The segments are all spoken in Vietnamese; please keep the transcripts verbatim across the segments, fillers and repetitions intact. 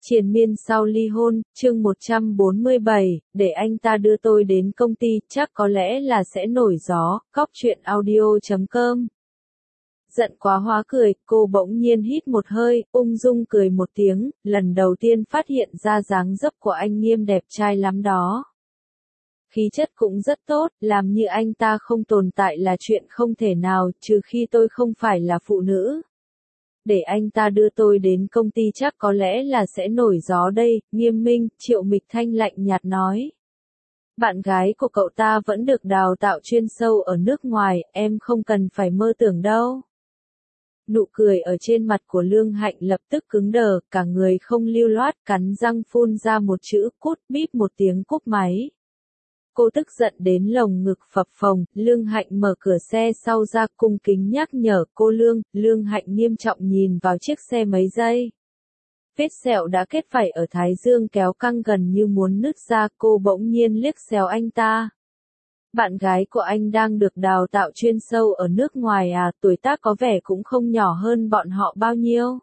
Triền miên sau ly hôn, chương một trăm bốn mươi bảy, để anh ta đưa tôi đến công ty, chắc có lẽ là sẽ nổi gió, cóc truyện audio chấm com. Giận quá hóa cười, cô bỗng nhiên hít một hơi, ung dung cười một tiếng, lần đầu tiên phát hiện ra dáng dấp của anh Nghiêm đẹp trai lắm đó. Khí chất cũng rất tốt, làm như anh ta không tồn tại là chuyện không thể nào, trừ khi tôi không phải là phụ nữ. Để anh ta đưa tôi đến công ty chắc có lẽ là sẽ nổi gió đây, Nghiêm Minh, Triệu Mịch Thanh lạnh nhạt nói. Bạn gái của cậu ta vẫn được đào tạo chuyên sâu ở nước ngoài, em không cần phải mơ tưởng đâu. Nụ cười ở trên mặt của Lương Hạnh lập tức cứng đờ, cả người không lưu loát, cắn răng phun ra một chữ cút, bíp một tiếng cúp máy. Cô tức giận đến lồng ngực phập phồng, Lương Hạnh mở cửa xe sau ra cung kính nhắc nhở cô Lương, Lương Hạnh nghiêm trọng nhìn vào chiếc xe mấy giây. Vết sẹo đã kết vảy ở thái dương kéo căng gần như muốn nứt ra, cô bỗng nhiên liếc xéo anh ta. Bạn gái của anh đang được đào tạo chuyên sâu ở nước ngoài à, tuổi tác có vẻ cũng không nhỏ hơn bọn họ bao nhiêu.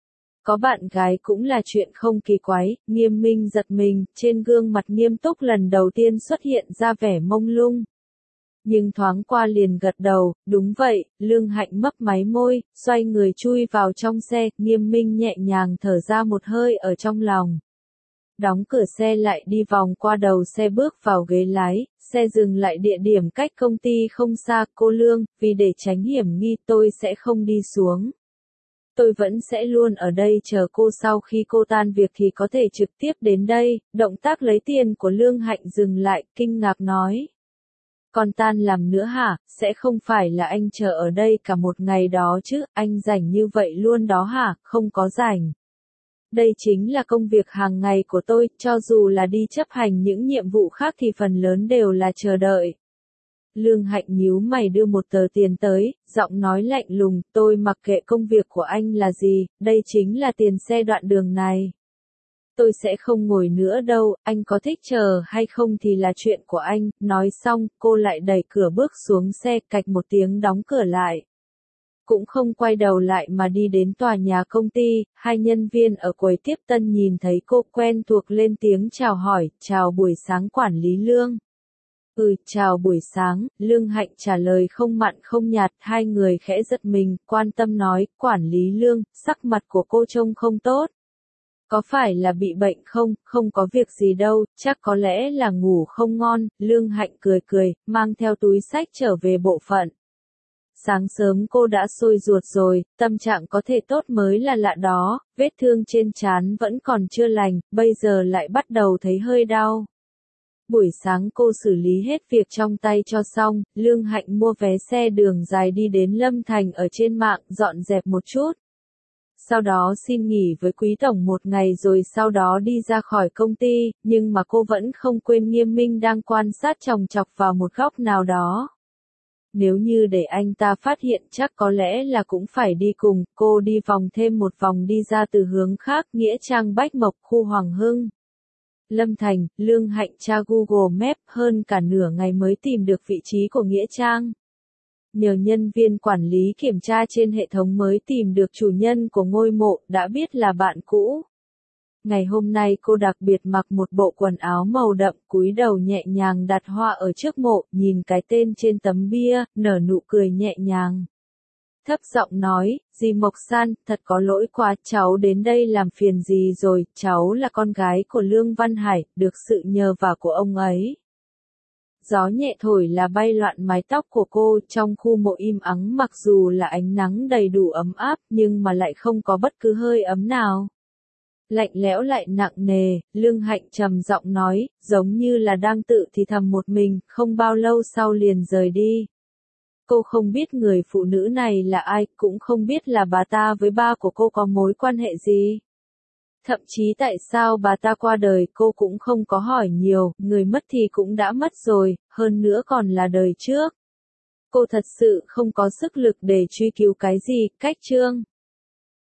Có bạn gái cũng là chuyện không kỳ quái, Nghiêm Minh giật mình, trên gương mặt nghiêm túc lần đầu tiên xuất hiện ra vẻ mông lung. Nhưng thoáng qua liền gật đầu, đúng vậy, Lương Hạnh mấp máy môi, xoay người chui vào trong xe, Nghiêm Minh nhẹ nhàng thở ra một hơi ở trong lòng. Đóng cửa xe lại đi vòng qua đầu xe bước vào ghế lái, xe dừng lại địa điểm cách công ty không xa, cô Lương, vì để tránh hiểm nghi tôi sẽ không đi xuống. Tôi vẫn sẽ luôn ở đây chờ cô, sau khi cô tan việc thì có thể trực tiếp đến đây. Động tác lấy tiền của Lương Hạnh dừng lại, kinh ngạc nói. Còn tan làm nữa hả, sẽ không phải là anh chờ ở đây cả một ngày đó chứ, anh rảnh như vậy luôn đó hả, không có rảnh. Đây chính là công việc hàng ngày của tôi, cho dù là đi chấp hành những nhiệm vụ khác thì phần lớn đều là chờ đợi. Lương Hạnh nhíu mày đưa một tờ tiền tới, giọng nói lạnh lùng, tôi mặc kệ công việc của anh là gì, đây chính là tiền xe đoạn đường này. Tôi sẽ không ngồi nữa đâu, anh có thích chờ hay không thì là chuyện của anh, nói xong, cô lại đẩy cửa bước xuống xe, cạch một tiếng đóng cửa lại. Cũng không quay đầu lại mà đi đến tòa nhà công ty, hai nhân viên ở quầy tiếp tân nhìn thấy cô quen thuộc lên tiếng chào hỏi, chào buổi sáng quản lý Lương. Ừ, chào buổi sáng, Lương Hạnh trả lời không mặn không nhạt, hai người khẽ giật mình, quan tâm nói, quản lý Lương, sắc mặt của cô trông không tốt. Có phải là bị bệnh không, không có việc gì đâu, chắc có lẽ là ngủ không ngon, Lương Hạnh cười cười, mang theo túi xách trở về bộ phận. Sáng sớm cô đã sôi ruột rồi, tâm trạng có thể tốt mới là lạ đó, vết thương trên trán vẫn còn chưa lành, bây giờ lại bắt đầu thấy hơi đau. Buổi sáng cô xử lý hết việc trong tay cho xong, Lương Hạnh mua vé xe đường dài đi đến Lâm Thành ở trên mạng, dọn dẹp một chút. Sau đó xin nghỉ với Quý Tổng một ngày rồi sau đó đi ra khỏi công ty, nhưng mà cô vẫn không quên Nghiêm Minh đang quan sát chòng chọc vào một góc nào đó. Nếu như để anh ta phát hiện chắc có lẽ là cũng phải đi cùng, cô đi vòng thêm một vòng đi ra từ hướng khác, Nghĩa Trang Bách Mộc, khu Hoàng Hưng. Lâm Thành, Lương Hạnh tra Google Maps hơn cả nửa ngày mới tìm được vị trí của Nghĩa Trang. Nhờ nhân viên quản lý kiểm tra trên hệ thống mới tìm được chủ nhân của ngôi mộ, đã biết là bạn cũ. Ngày hôm nay cô đặc biệt mặc một bộ quần áo màu đậm, cúi đầu nhẹ nhàng đặt hoa ở trước mộ, nhìn cái tên trên tấm bia, nở nụ cười nhẹ nhàng. Thấp giọng nói, dì Mộc San, thật có lỗi quá, cháu đến đây làm phiền dì rồi, cháu là con gái của Lương Văn Hải, được sự nhờ vả của ông ấy. Gió nhẹ thổi là bay loạn mái tóc của cô, trong khu mộ im ắng mặc dù là ánh nắng đầy đủ ấm áp, nhưng mà lại không có bất cứ hơi ấm nào. Lạnh lẽo lại nặng nề, Lương Hạnh trầm giọng nói, giống như là đang tự thì thầm một mình, không bao lâu sau liền rời đi. Cô không biết người phụ nữ này là ai, cũng không biết là bà ta với ba của cô có mối quan hệ gì. Thậm chí tại sao bà ta qua đời cô cũng không có hỏi nhiều, người mất thì cũng đã mất rồi, hơn nữa còn là đời trước. Cô thật sự không có sức lực để truy cứu cái gì, cách chương.